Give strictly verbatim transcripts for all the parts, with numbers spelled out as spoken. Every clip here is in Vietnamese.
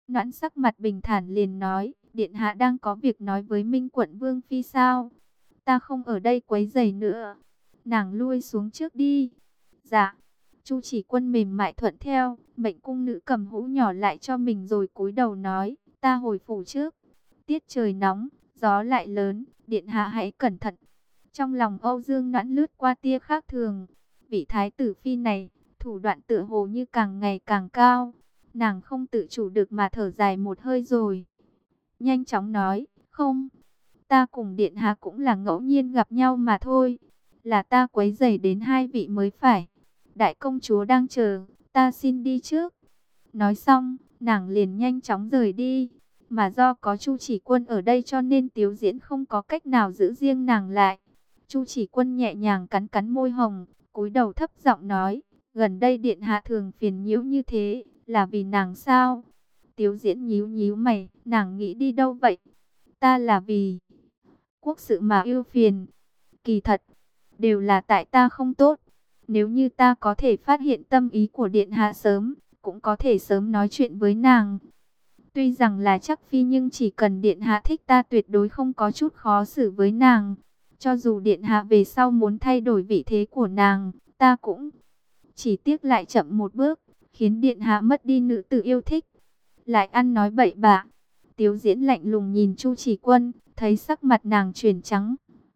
Noãn sắc mặt bình thản liền nói, điện hạ đang có việc nói với Minh quận vương phi sao? Ta không ở đây quấy rầy nữa. Nàng lui xuống trước đi. Dạ. Chu Chỉ Quân mềm mại thuận theo, mệnh cung nữ cầm hũ nhỏ lại cho mình rồi cúi đầu nói, ta hồi phủ trước. Tiết trời nóng, gió lại lớn, điện hạ hãy cẩn thận. Trong lòng Âu Dương Noãn lướt qua tia khác thường. Vị thái tử phi này, thủ đoạn tựa hồ như càng ngày càng cao. Nàng không tự chủ được mà thở dài một hơi rồi. Nhanh chóng nói, không, ta cùng điện hạ cũng là ngẫu nhiên gặp nhau mà thôi. Là ta quấy rầy đến hai vị mới phải. Đại công chúa đang chờ, ta xin đi trước. Nói xong, nàng liền nhanh chóng rời đi. Mà do có Chu Chỉ Quân ở đây cho nên Tiếu Diễn không có cách nào giữ riêng nàng lại. Chu Chỉ Quân nhẹ nhàng cắn cắn môi hồng, cúi đầu thấp giọng nói, gần đây điện hạ thường phiền nhiễu như thế, là vì nàng sao? Tiếu Diễn nhíu nhíu mày, nàng nghĩ đi đâu vậy? Ta là vì quốc sự mà ưu phiền. Kỳ thật, đều là tại ta không tốt. Nếu như ta có thể phát hiện tâm ý của điện hạ sớm, cũng có thể sớm nói chuyện với nàng. Tuy rằng là chắc phi nhưng chỉ cần điện hạ thích ta tuyệt đối không có chút khó xử với nàng. Cho dù điện hạ về sau muốn thay đổi vị thế của nàng, ta cũng chỉ tiếc lại chậm một bước, khiến điện hạ mất đi nữ tử yêu thích. Lại ăn nói bậy bạ. Tiếu Diễn lạnh lùng nhìn Chu Chỉ Quân, thấy sắc mặt nàng chuyển trắng.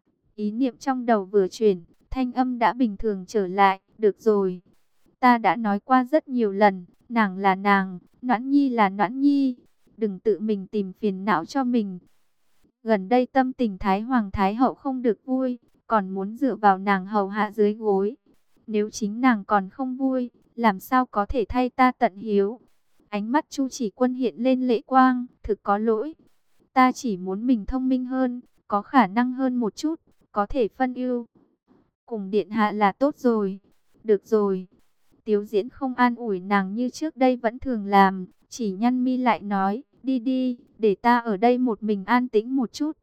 Ý niệm trong đầu vừa chuyển, thanh âm đã bình thường trở lại, được rồi. Ta đã nói qua rất nhiều lần, nàng là nàng, Noãn Nhi là Noãn Nhi. Đừng tự mình tìm phiền não cho mình. Gần đây tâm tình Thái Hoàng Thái Hậu không được vui, còn muốn dựa vào nàng hầu hạ dưới gối. Nếu chính nàng còn không vui, làm sao có thể thay ta tận hiếu. Ánh mắt Chu Chỉ Quân hiện lên lệ quang, thực có lỗi. Ta chỉ muốn mình thông minh hơn, có khả năng hơn một chút, có thể phân ưu. Cùng điện hạ là tốt rồi. Được rồi. Tiếu Diễn không an ủi nàng như trước đây vẫn thường làm, chỉ nhăn mi lại nói, đi đi, để ta ở đây một mình an tĩnh một chút.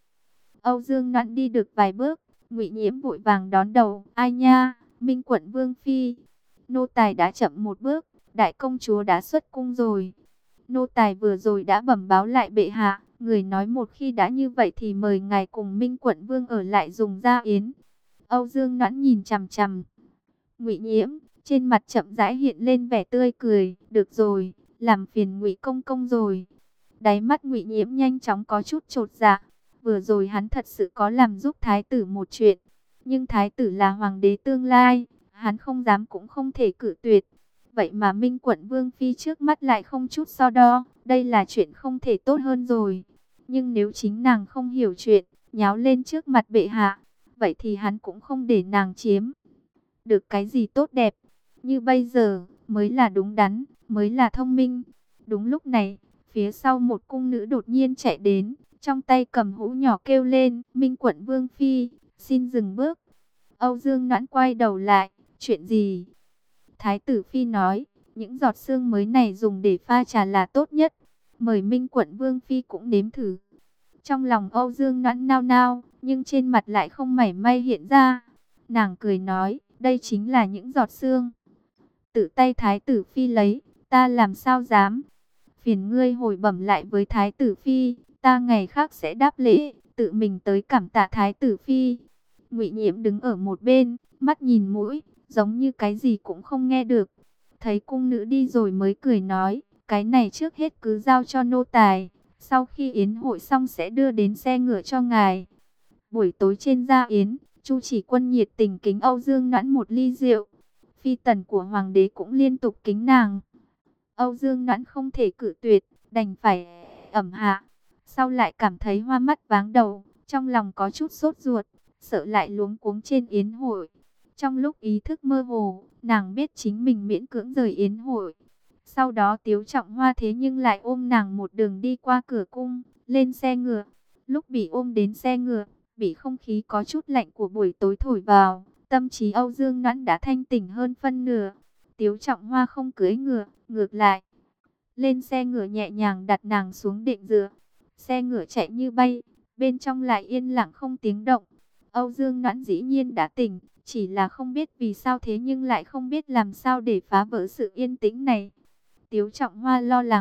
Âu Dương Noãn đi được vài bước, Ngụy Nhiễm vội vàng đón đầu, ai nha, Minh quận vương phi. Nô tài đã chậm một bước, đại công chúa đã xuất cung rồi. Nô tài vừa rồi đã bẩm báo lại bệ hạ, người nói một khi đã như vậy thì mời ngài cùng Minh quận vương ở lại dùng gia yến. Âu Dương Noãn nhìn chằm chằm Ngụy Nhiễm, trên mặt chậm rãi hiện lên vẻ tươi cười, được rồi, làm phiền Ngụy công công rồi. Đáy mắt Ngụy Nhiễm nhanh chóng có chút chột dạ, vừa rồi hắn thật sự có làm giúp thái tử một chuyện, nhưng thái tử là hoàng đế tương lai, hắn không dám cũng không thể cự tuyệt. Vậy mà Minh quận vương phi trước mắt lại không chút so đo, đây là chuyện không thể tốt hơn rồi. Nhưng nếu chính nàng không hiểu chuyện, nháo lên trước mặt bệ hạ, vậy thì hắn cũng không để nàng chiếm được cái gì tốt đẹp. Như bây giờ, mới là đúng đắn, mới là thông minh. Đúng lúc này, phía sau một cung nữ đột nhiên chạy đến, trong tay cầm hũ nhỏ kêu lên, Minh quận vương phi, xin dừng bước. Âu Dương Noãn quay đầu lại, chuyện gì? Thái tử phi nói, những giọt sương mới này dùng để pha trà là tốt nhất. Mời Minh quận vương phi cũng nếm thử. Trong lòng Âu Dương Noãn nao nao, nhưng trên mặt lại không mảy may hiện ra. Nàng cười nói, đây chính là những giọt sương tự tay thái tử phi lấy, ta làm sao dám. Phiền ngươi hồi bẩm lại với thái tử phi, ta ngày khác sẽ đáp lễ, tự mình tới cảm tạ thái tử phi. Ngụy Nhiễm đứng ở một bên, mắt nhìn mũi, giống như cái gì cũng không nghe được. Thấy cung nữ đi rồi mới cười nói, cái này trước hết cứ giao cho nô tài, sau khi yến hội xong sẽ đưa đến xe ngựa cho ngài. Buổi tối trên gia yến, Chu Chỉ Quân nhiệt tình kính Âu Dương Noãn một ly rượu. Phi tần của hoàng đế cũng liên tục kính nàng. Âu Dương Noãn không thể cự tuyệt, đành phải ẩm hạ. Sau lại cảm thấy hoa mắt váng đầu, trong lòng có chút sốt ruột, sợ lại luống cuống trên yến hội. Trong lúc ý thức mơ hồ, nàng biết chính mình miễn cưỡng rời yến hội. Sau đó Tiếu Trọng Hoa thế nhưng lại ôm nàng một đường đi qua cửa cung, lên xe ngựa. Lúc bị ôm đến xe ngựa, bị không khí có chút lạnh của buổi tối thổi vào, tâm trí Âu Dương Noãn đã thanh tỉnh hơn phân nửa. Tiếu Trọng Hoa không cưỡi ngựa, ngược lại lên xe ngựa nhẹ nhàng đặt nàng xuống định dựa. Xe ngựa chạy như bay, bên trong lại yên lặng không tiếng động. Âu Dương Noãn dĩ nhiên đã tỉnh, chỉ là không biết vì sao thế nhưng lại không biết làm sao để phá vỡ sự yên tĩnh này. Tiếu Trọng Hoa lo lắng,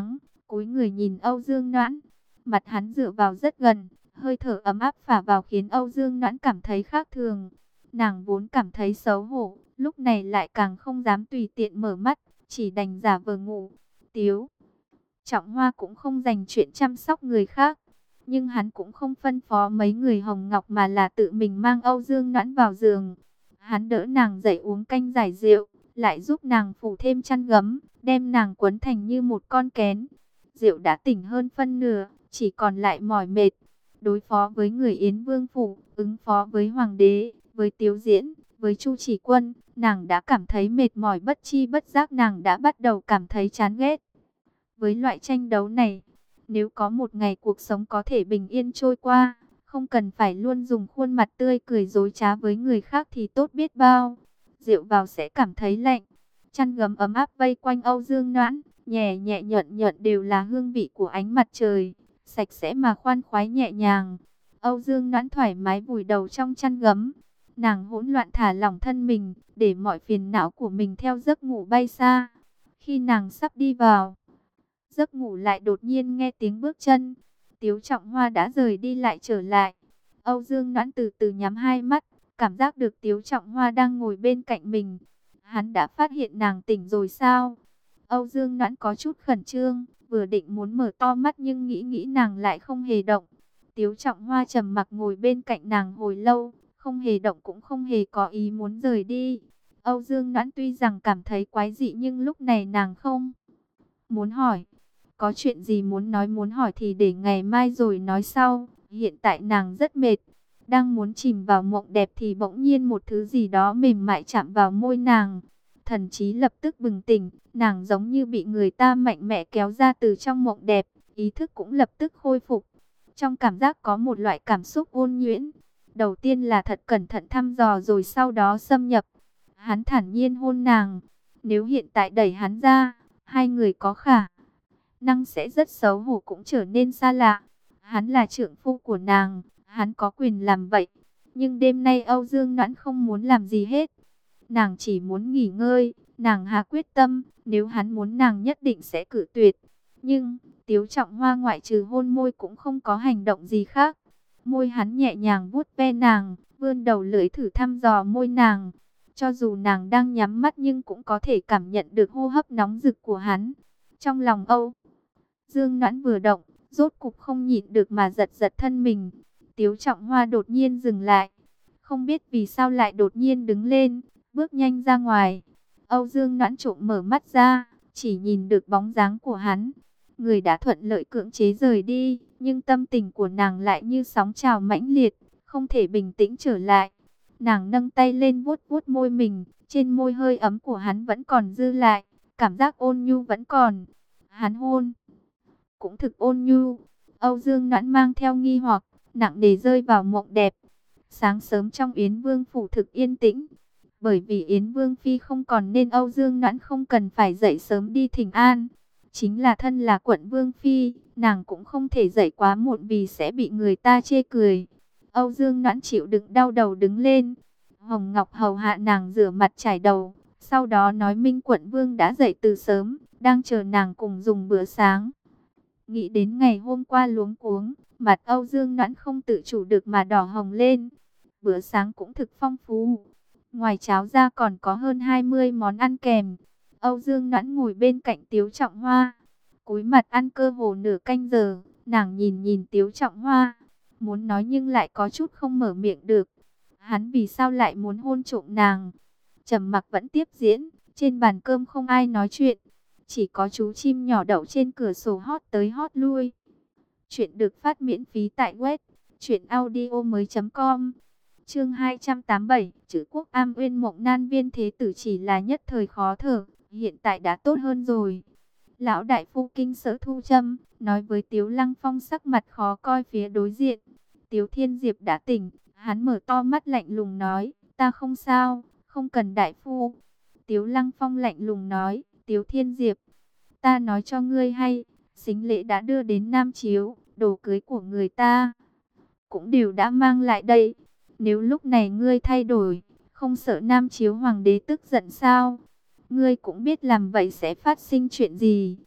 cúi người nhìn Âu Dương Noãn. Mặt hắn dựa vào rất gần, hơi thở ấm áp phả vào khiến Âu Dương Noãn cảm thấy khác thường. Nàng vốn cảm thấy xấu hổ, lúc này lại càng không dám tùy tiện mở mắt, chỉ đành giả vờ ngủ. Tiếu Trọng Hoa cũng không dành chuyện chăm sóc người khác, nhưng hắn cũng không phân phó mấy người Hồng Ngọc mà là tự mình mang Âu Dương Noãn vào giường. Hắn đỡ nàng dậy uống canh giải rượu, lại giúp nàng phủ thêm chăn gấm, đem nàng quấn thành như một con kén. Rượu đã tỉnh hơn phân nửa, chỉ còn lại mỏi mệt. Đối phó với người Yến Vương phủ, ứng phó với Hoàng đế, với Tiếu Diễn, với Chu Chỉ Quân, nàng đã cảm thấy mệt mỏi, bất chi bất giác nàng đã bắt đầu cảm thấy chán ghét với loại tranh đấu này. Nếu có một ngày cuộc sống có thể bình yên trôi qua, không cần phải luôn dùng khuôn mặt tươi cười dối trá với người khác thì tốt biết bao. Rượu vào sẽ cảm thấy lạnh. Chăn gấm ấm áp vây quanh Âu Dương Noãn, nhẹ nhẹ nhuận nhuận đều là hương vị của ánh mặt trời, sạch sẽ mà khoan khoái nhẹ nhàng. Âu Dương Noãn thoải mái vùi đầu trong chăn gấm. Nàng hỗn loạn thả lỏng thân mình, để mọi phiền não của mình theo giấc ngủ bay xa. Khi nàng sắp đi vào giấc ngủ lại đột nhiên nghe tiếng bước chân. Tiếu Trọng Hoa đã rời đi lại trở lại. Âu Dương Noãn từ từ nhắm hai mắt, cảm giác được Tiếu Trọng Hoa đang ngồi bên cạnh mình. Hắn đã phát hiện nàng tỉnh rồi sao? Âu Dương Noãn có chút khẩn trương, vừa định muốn mở to mắt nhưng nghĩ nghĩ nàng lại không hề động. Tiếu Trọng Hoa trầm mặc ngồi bên cạnh nàng hồi lâu, không hề động cũng không hề có ý muốn rời đi. Âu Dương Noãn tuy rằng cảm thấy quái dị nhưng lúc này nàng không muốn hỏi. Có chuyện gì muốn nói muốn hỏi thì để ngày mai rồi nói sau. Hiện tại nàng rất mệt, đang muốn chìm vào mộng đẹp thì bỗng nhiên một thứ gì đó mềm mại chạm vào môi nàng. Thần trí lập tức bừng tỉnh, nàng giống như bị người ta mạnh mẽ kéo ra từ trong mộng đẹp, ý thức cũng lập tức khôi phục. Trong cảm giác có một loại cảm xúc ôn nhuyễn. Đầu tiên là thật cẩn thận thăm dò rồi sau đó xâm nhập. Hắn thản nhiên hôn nàng. Nếu hiện tại đẩy hắn ra, hai người có khả năng sẽ rất xấu hổ cũng trở nên xa lạ. Hắn là trượng phu của nàng, hắn có quyền làm vậy. Nhưng đêm nay Âu Dương Noãn không muốn làm gì hết. Nàng chỉ muốn nghỉ ngơi, nàng hạ quyết tâm, nếu hắn muốn nàng nhất định sẽ cự tuyệt. Nhưng, Tiếu Trọng Hoa ngoại trừ hôn môi cũng không có hành động gì khác. Môi hắn nhẹ nhàng vuốt ve nàng, vươn đầu lưỡi thử thăm dò môi nàng. Cho dù nàng đang nhắm mắt nhưng cũng có thể cảm nhận được hô hấp nóng rực của hắn. Trong lòng Âu Dương Noãn vừa động, rốt cục không nhịn được mà giật giật thân mình. Tiếu Trọng Hoa đột nhiên dừng lại. Không biết vì sao lại đột nhiên đứng lên, bước nhanh ra ngoài. Âu Dương Noãn trộm mở mắt ra, chỉ nhìn được bóng dáng của hắn. Người đã thuận lợi cưỡng chế rời đi, nhưng tâm tình của nàng lại như sóng trào mãnh liệt, không thể bình tĩnh trở lại. Nàng nâng tay lên vuốt vuốt môi mình, trên môi hơi ấm của hắn vẫn còn dư lại, cảm giác ôn nhu vẫn còn. Hắn hôn cũng thực ôn nhu. Âu Dương Noãn mang theo nghi hoặc, nặng nề rơi vào mộng đẹp. Sáng sớm trong Yến Vương phủ thực yên tĩnh, bởi vì Yến Vương phi không còn nên Âu Dương Noãn không cần phải dậy sớm đi thỉnh an. Chính là thân là quận Vương phi, nàng cũng không thể dậy quá muộn vì sẽ bị người ta chê cười. Âu Dương Noãn chịu đựng đau đầu đứng lên. Hồng Ngọc hầu hạ nàng rửa mặt chải đầu, sau đó nói Minh quận Vương đã dậy từ sớm, đang chờ nàng cùng dùng bữa sáng. Nghĩ đến ngày hôm qua luống cuống, mặt Âu Dương Noãn không tự chủ được mà đỏ hồng lên. Bữa sáng cũng thực phong phú. Ngoài cháo ra còn có hơn hai mươi món ăn kèm. Âu Dương Noãn ngồi bên cạnh Tiếu Trọng Hoa, cúi mặt ăn cơ hồ nửa canh giờ. Nàng nhìn nhìn Tiếu Trọng Hoa, muốn nói nhưng lại có chút không mở miệng được. Hắn vì sao lại muốn hôn trộm nàng? Trầm mặc vẫn tiếp diễn. Trên bàn cơm không ai nói chuyện, chỉ có chú chim nhỏ đậu trên cửa sổ hót tới hót lui. Chuyện được phát miễn phí tại web truyện audio mới chấm com. Chương hai trăm tám mươi bảy, chữ quốc am uyên mộng nan viên thế tử chỉ là nhất thời khó thở, hiện tại đã tốt hơn rồi. Lão đại phu kinh sở thu châm, nói với Tiếu Lăng Phong sắc mặt khó coi phía đối diện. Tiếu Thiên Diệp đã tỉnh, hắn mở to mắt lạnh lùng nói, ta không sao, không cần đại phu. Tiếu Lăng Phong lạnh lùng nói, Tiếu Thiên Diệp, ta nói cho ngươi hay, sính lễ đã đưa đến Nam Chiếu, đồ cưới của người ta cũng đều đã mang lại đây. Nếu lúc này ngươi thay đổi, không sợ Nam Chiếu hoàng đế tức giận sao? Ngươi cũng biết làm vậy sẽ phát sinh chuyện gì,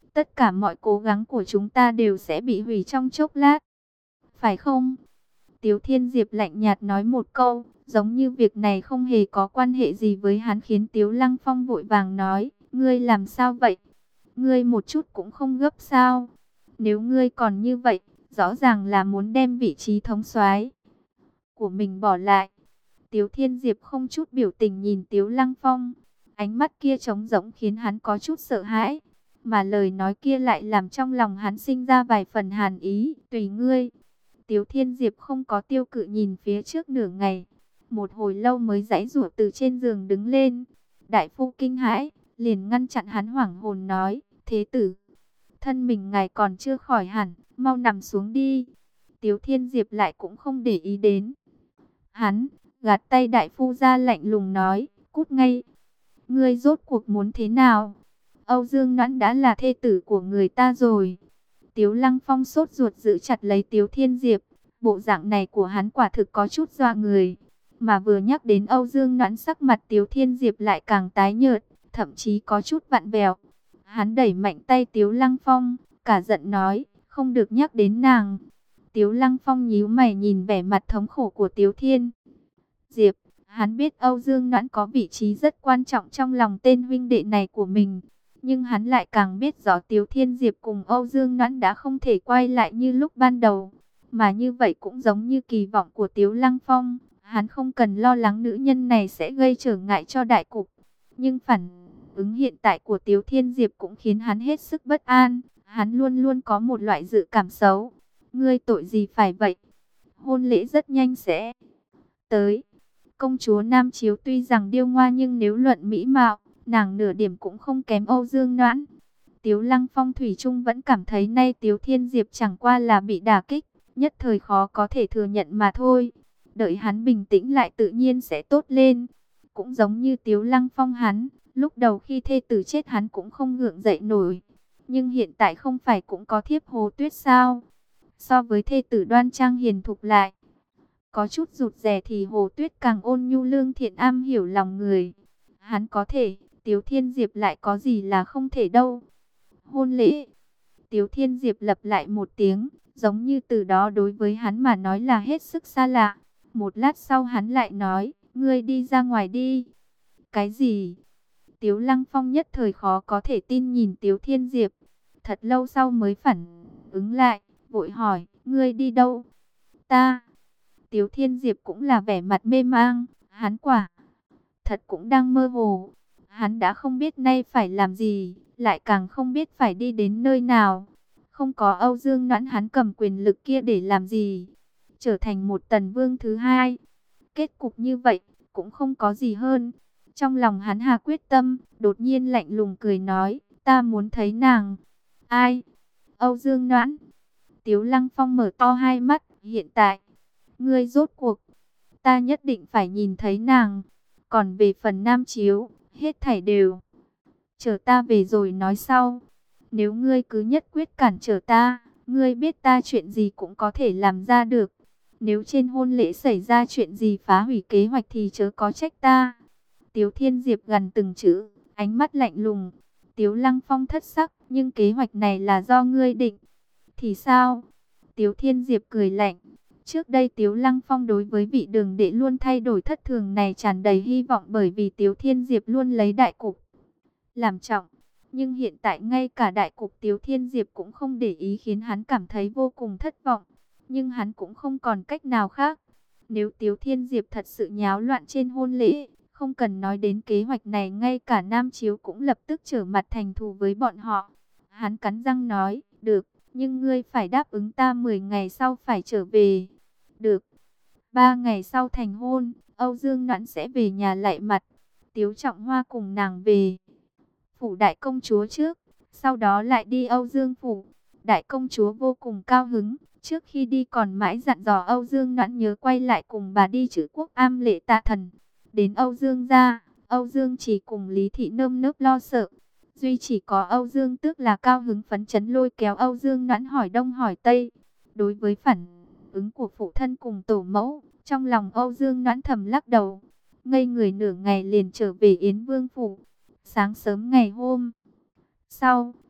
tất cả mọi cố gắng của chúng ta đều sẽ bị hủy trong chốc lát. Phải không? Tiếu Thiên Diệp lạnh nhạt nói một câu, giống như việc này không hề có quan hệ gì với hắn, khiến Tiếu Lăng Phong vội vàng nói, ngươi làm sao vậy? Ngươi một chút cũng không gấp sao? Nếu ngươi còn như vậy, rõ ràng là muốn đem vị trí thống soái của mình bỏ lại. Tiếu Thiên Diệp không chút biểu tình nhìn Tiếu Lăng Phong, ánh mắt kia trống rỗng khiến hắn có chút sợ hãi, mà lời nói kia lại làm trong lòng hắn sinh ra vài phần hàn ý. Tùy ngươi. Tiếu Thiên Diệp không có tiêu cự nhìn phía trước nửa ngày, một hồi lâu mới giãy giụa từ trên giường đứng lên. Đại phu kinh hãi, liền ngăn chặn hắn, hoảng hồn nói, thế tử, thân mình ngài còn chưa khỏi hẳn, mau nằm xuống đi. Tiếu Thiên Diệp lại cũng không để ý đến hắn, gạt tay đại phu ra, lạnh lùng nói, cút ngay. Ngươi rốt cuộc muốn thế nào? Âu Dương Noãn đã là thê tử của người ta rồi. Tiếu Lăng Phong sốt ruột giữ chặt lấy Tiếu Thiên Diệp, bộ dạng này của hắn quả thực có chút dọa người. Mà vừa nhắc đến Âu Dương Noãn, sắc mặt Tiếu Thiên Diệp lại càng tái nhợt, thậm chí có chút vặn vẹo. Hắn đẩy mạnh tay Tiếu Lăng Phong, cả giận nói, không được nhắc đến nàng. Tiếu Lăng Phong nhíu mày nhìn vẻ mặt thống khổ của Tiếu Thiên Diệp. Hắn biết Âu Dương Noãn có vị trí rất quan trọng trong lòng tên huynh đệ này của mình. Nhưng hắn lại càng biết rõ Tiếu Thiên Diệp cùng Âu Dương Noãn đã không thể quay lại như lúc ban đầu. Mà như vậy cũng giống như kỳ vọng của Tiếu Lăng Phong. Hắn không cần lo lắng nữ nhân này sẽ gây trở ngại cho đại cục. Nhưng phản ứng hiện tại của Tiếu Thiên Diệp cũng khiến hắn hết sức bất an. Hắn luôn luôn có một loại dự cảm xấu. Ngươi tội gì phải vậy? Hôn lễ rất nhanh sẽ tới. Công chúa Nam Chiếu tuy rằng điêu ngoa, nhưng nếu luận mỹ mạo, nàng nửa điểm cũng không kém Âu Dương Noãn. Tiếu Lăng Phong thủy chung vẫn cảm thấy nay Tiếu Thiên Diệp chẳng qua là bị đả kích, nhất thời khó có thể thừa nhận mà thôi. Đợi hắn bình tĩnh lại tự nhiên sẽ tốt lên. Cũng giống như Tiếu Lăng Phong hắn, lúc đầu khi thê tử chết hắn cũng không gượng dậy nổi. Nhưng hiện tại không phải cũng có thiếp Hồ Tuyết sao? So với thê tử đoan trang hiền thục lại có chút rụt rè, thì Hồ Tuyết càng ôn nhu lương thiện, am hiểu lòng người. Hắn có thể, Tiếu Thiên Diệp lại có gì là không thể đâu. Hôn lễ. Tiếu Thiên Diệp lặp lại một tiếng, giống như từ đó đối với hắn mà nói là hết sức xa lạ. Một lát sau hắn lại nói, ngươi đi ra ngoài đi. Cái gì? Tiếu Lăng Phong nhất thời khó có thể tin nhìn Tiếu Thiên Diệp. Thật lâu sau mới phản ứng lại, vội hỏi, ngươi đi đâu? Ta. Tiếu Thiên Diệp cũng là vẻ mặt mê mang, hắn quả thật cũng đang mơ hồ. Hắn đã không biết nay phải làm gì, lại càng không biết phải đi đến nơi nào. Không có Âu Dương Noãn, hắn cầm quyền lực kia để làm gì? Trở thành một tần vương thứ hai. Kết cục như vậy, cũng không có gì hơn. Trong lòng hắn hà quyết tâm, đột nhiên lạnh lùng cười nói, ta muốn thấy nàng. Ai? Âu Dương Noãn. Tiếu Lăng Phong mở to hai mắt, hiện tại ngươi rốt cuộc, ta nhất định phải nhìn thấy nàng. Còn về phần Nam Chiếu, hết thảy đều chờ ta về rồi nói sau. Nếu ngươi cứ nhất quyết cản trở ta, ngươi biết ta chuyện gì cũng có thể làm ra được. Nếu trên hôn lễ xảy ra chuyện gì phá hủy kế hoạch thì chớ có trách ta. Tiếu Thiên Diệp gần từng chữ, ánh mắt lạnh lùng. Tiếu Lăng Phong thất sắc, nhưng kế hoạch này là do ngươi định. Thì sao? Tiếu Thiên Diệp cười lạnh. Trước đây Tiếu Lăng Phong đối với vị đường đệ luôn thay đổi thất thường này tràn đầy hy vọng, bởi vì Tiếu Thiên Diệp luôn lấy đại cục làm trọng. Nhưng hiện tại ngay cả đại cục Tiếu Thiên Diệp cũng không để ý, khiến hắn cảm thấy vô cùng thất vọng. Nhưng hắn cũng không còn cách nào khác. Nếu Tiếu Thiên Diệp thật sự nháo loạn trên hôn lễ, không cần nói đến kế hoạch này, ngay cả Nam Chiếu cũng lập tức trở mặt thành thù với bọn họ. Hắn cắn răng nói, được, nhưng ngươi phải đáp ứng ta mười ngày sau phải trở về. Được. Ba ngày sau thành hôn, Âu Dương Noãn sẽ về nhà lạy mặt. Tiếu Trọng Hoa cùng nàng về phủ đại công chúa trước, sau đó lại đi Âu Dương phủ. Đại công chúa vô cùng cao hứng, trước khi đi còn mãi dặn dò Âu Dương Noãn nhớ quay lại cùng bà đi Trữ Quốc am lễ tạ thần. Đến Âu Dương gia, Âu Dương chỉ cùng Lý Thị nơm nớp lo sợ. Duy chỉ có Âu Dương Tước là cao hứng phấn chấn, lôi kéo Âu Dương Noãn hỏi đông hỏi tây. Đối với phản ứng của phụ thân cùng tổ mẫu, trong lòng Âu Dương Noãn thầm lắc đầu. Ngây người nửa ngày liền trở về Yến Vương phủ. Sáng sớm ngày hôm sau,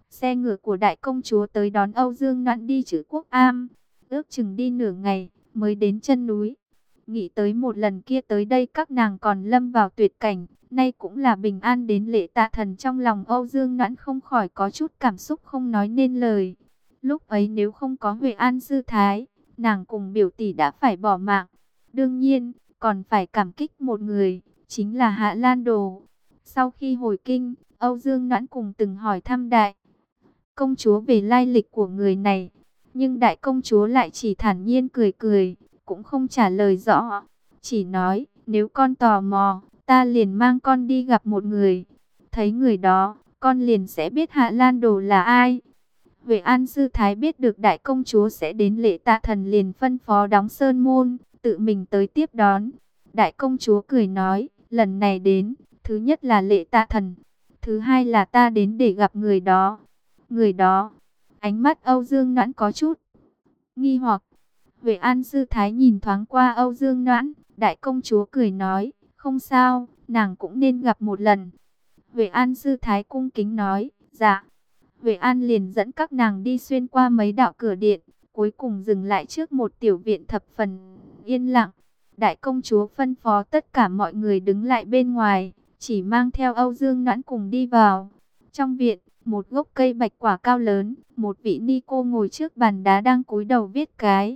Xe ngựa của đại công chúa tới đón Âu Dương Noãn đi Trữ Quốc Am, ước chừng đi nửa ngày mới đến chân núi. Nghĩ tới một lần kia tới đây các nàng còn lâm vào tuyệt cảnh, nay cũng là bình an đến Lệ Tạ Thần, trong lòng Âu Dương Noãn không khỏi có chút cảm xúc không nói nên lời. Lúc ấy nếu không có Huệ An sư thái, nàng cùng biểu tỷ đã phải bỏ mạng. Đương nhiên, còn phải cảm kích một người, chính là Hạ Lan Đồ. Sau khi hồi kinh, Âu Dương Noãn cùng từng hỏi thăm đại công chúa về lai lịch của người này, nhưng đại công chúa lại chỉ thản nhiên cười cười, cũng không trả lời rõ, chỉ nói, nếu con tò mò, ta liền mang con đi gặp một người. Thấy người đó, con liền sẽ biết Hạ Lan Đồ là ai. Huệ An sư thái biết được đại công chúa sẽ đến Lệ Tạ Thần liền phân phó đóng sơn môn, tự mình tới tiếp đón. Đại công chúa cười nói, lần này đến, thứ nhất là Lệ Tạ Thần, thứ hai là ta đến để gặp người đó. Người đó, ánh mắt Âu Dương Noãn có chút nghi hoặc. Huệ An sư thái nhìn thoáng qua Âu Dương Noãn, đại công chúa cười nói, không sao, nàng cũng nên gặp một lần. Huệ An sư thái cung kính nói, dạ. Huệ An liền dẫn các nàng đi xuyên qua mấy đạo cửa điện, cuối cùng dừng lại trước một tiểu viện thập phần yên lặng. Đại công chúa phân phó tất cả mọi người đứng lại bên ngoài, chỉ mang theo Âu Dương Noãn cùng đi vào. Trong viện, một gốc cây bạch quả cao lớn, một vị ni cô ngồi trước bàn đá đang cúi đầu viết cái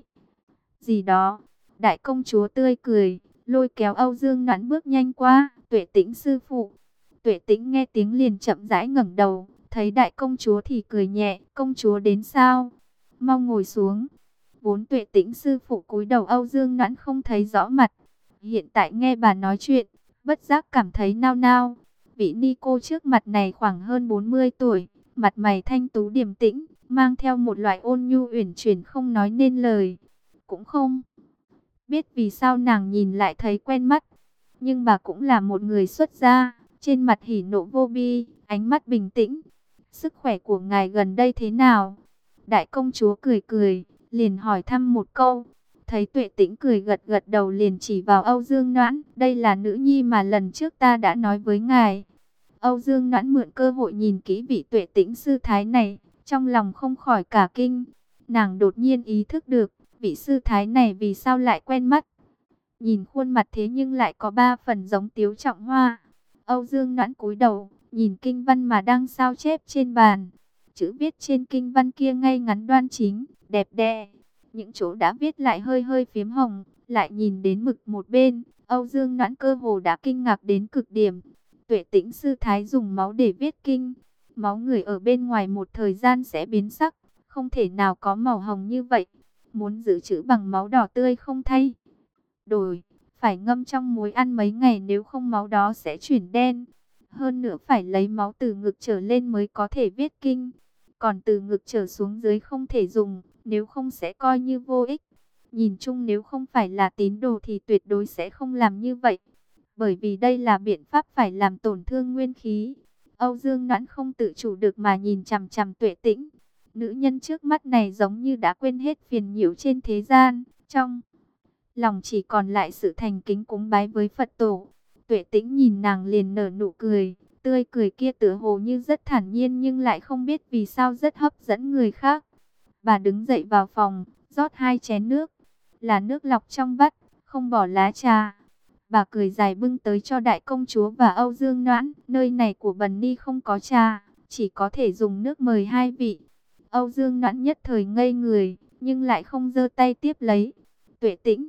gì đó. Đại công chúa tươi cười, lôi kéo Âu Dương Noãn bước nhanh qua. Tuệ Tĩnh sư phụ. Tuệ Tĩnh nghe tiếng liền chậm rãi ngẩng đầu, thấy đại công chúa thì cười nhẹ, công chúa đến sao? Mau ngồi xuống. Vốn Tuệ Tĩnh sư phụ cúi đầu, Âu Dương Noãn không thấy rõ mặt, hiện tại nghe bà nói chuyện, bất giác cảm thấy nao nao. Vị ni cô trước mặt này khoảng hơn bốn mươi tuổi, mặt mày thanh tú điềm tĩnh, mang theo một loại ôn nhu uyển chuyển không nói nên lời. Cũng không biết vì sao nàng nhìn lại thấy quen mắt, nhưng bà cũng là một người xuất gia, trên mặt hỉ nộ vô bi, ánh mắt bình tĩnh. Sức khỏe của ngài gần đây thế nào? Đại công chúa cười cười, liền hỏi thăm một câu. Thấy Tuệ Tĩnh cười gật gật đầu liền chỉ vào Âu Dương Noãn, đây là nữ nhi mà lần trước ta đã nói với ngài. Âu Dương Noãn mượn cơ hội nhìn kỹ vị Tuệ Tĩnh sư thái này, trong lòng không khỏi cả kinh. Nàng đột nhiên ý thức được, vị sư thái này vì sao lại quen mắt. Nhìn khuôn mặt thế nhưng lại có ba phần giống Tiếu Trọng Hoa. Âu Dương Noãn cúi đầu, nhìn kinh văn mà đang sao chép trên bàn. Chữ viết trên kinh văn kia ngay ngắn đoan chính, đẹp đẽ. Những chỗ đã viết lại hơi hơi phiếm hồng, lại nhìn đến mực một bên, Âu Dương Noãn cơ hồ đã kinh ngạc đến cực điểm. Tuệ Tĩnh sư thái dùng máu để viết kinh. Máu người ở bên ngoài một thời gian sẽ biến sắc, không thể nào có màu hồng như vậy. Muốn giữ chữ bằng máu đỏ tươi không thay đổi, phải ngâm trong muối ăn mấy ngày, nếu không máu đó sẽ chuyển đen. Hơn nữa phải lấy máu từ ngực trở lên mới có thể viết kinh. Còn từ ngực trở xuống dưới không thể dùng, nếu không sẽ coi như vô ích. Nhìn chung nếu không phải là tín đồ thì tuyệt đối sẽ không làm như vậy. Bởi vì đây là biện pháp phải làm tổn thương nguyên khí. Âu Dương Noãn không tự chủ được mà nhìn chằm chằm Tuệ Tĩnh. Nữ nhân trước mắt này giống như đã quên hết phiền nhiễu trên thế gian. Trong lòng chỉ còn lại sự thành kính cúng bái với Phật tổ. Tuệ Tĩnh nhìn nàng liền nở nụ cười. Tươi cười kia tựa hồ như rất thản nhiên nhưng lại không biết vì sao rất hấp dẫn người khác. Bà đứng dậy vào phòng, rót hai chén nước. Là nước lọc trong vắt, không bỏ lá trà. Bà cười dài bưng tới cho đại công chúa và Âu Dương Noãn. Nơi này của Bần Ni không có trà, chỉ có thể dùng nước mời hai vị. Âu Dương Noãn nhất thời ngây người, nhưng lại không giơ tay tiếp lấy. Tuệ Tĩnh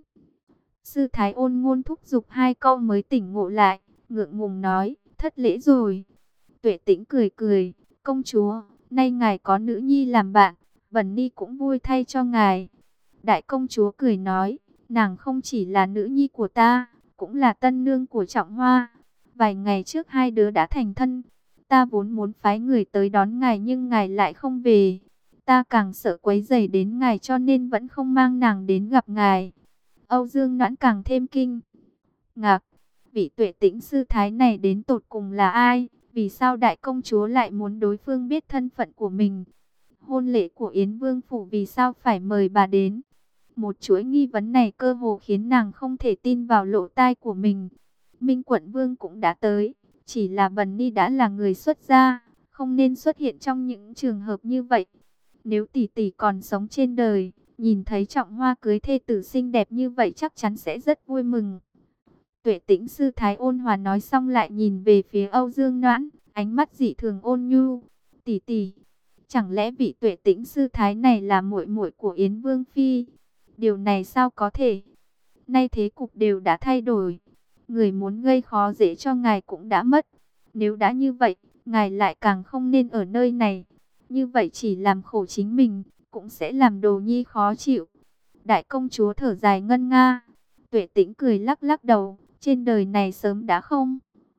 sư thái ôn ngôn thúc giục hai câu mới tỉnh ngộ lại, ngượng ngùng nói, thất lễ rồi. Tuệ Tĩnh cười cười, công chúa, nay ngài có nữ nhi làm bạn, Bần Ni cũng vui thay cho ngài. Đại công chúa cười nói, nàng không chỉ là nữ nhi của ta, cũng là tân nương của Trọng Hoa. Vài ngày trước hai đứa đã thành thân, ta vốn muốn phái người tới đón ngài nhưng ngài lại không về. Ta càng sợ quấy rầy đến ngài cho nên vẫn không mang nàng đến gặp ngài. Âu Dương Noãn càng thêm kinh ngạc, vị Tuệ Tĩnh sư thái này đến tột cùng là ai? Vì sao đại công chúa lại muốn đối phương biết thân phận của mình? Hôn lễ của Yến Vương phủ vì sao phải mời bà đến? Một chuỗi nghi vấn này cơ hồ khiến nàng không thể tin vào lỗ tai của mình. Minh Quận Vương cũng đã tới, chỉ là Bần Ni đã là người xuất gia, không nên xuất hiện trong những trường hợp như vậy. Nếu tỷ tỷ còn sống trên đời, nhìn thấy Trọng Hoa cưới thê tử xinh đẹp như vậy chắc chắn sẽ rất vui mừng. Tuệ Tĩnh sư thái ôn hòa nói xong lại nhìn về phía Âu Dương Noãn, ánh mắt dị thường ôn nhu. Tỷ tỷ, chẳng lẽ vị Tuệ Tĩnh sư thái này là muội muội của Yến Vương phi? Điều này sao có thể? Nay thế cục đều đã thay đổi, người muốn gây khó dễ cho ngài cũng đã mất. Nếu đã như vậy, ngài lại càng không nên ở nơi này. Như vậy chỉ làm khổ chính mình, cũng sẽ làm Đồ Nhi khó chịu. Đại công chúa thở dài ngân nga. Tuệ Tĩnh cười lắc lắc đầu, trên đời này sớm đã không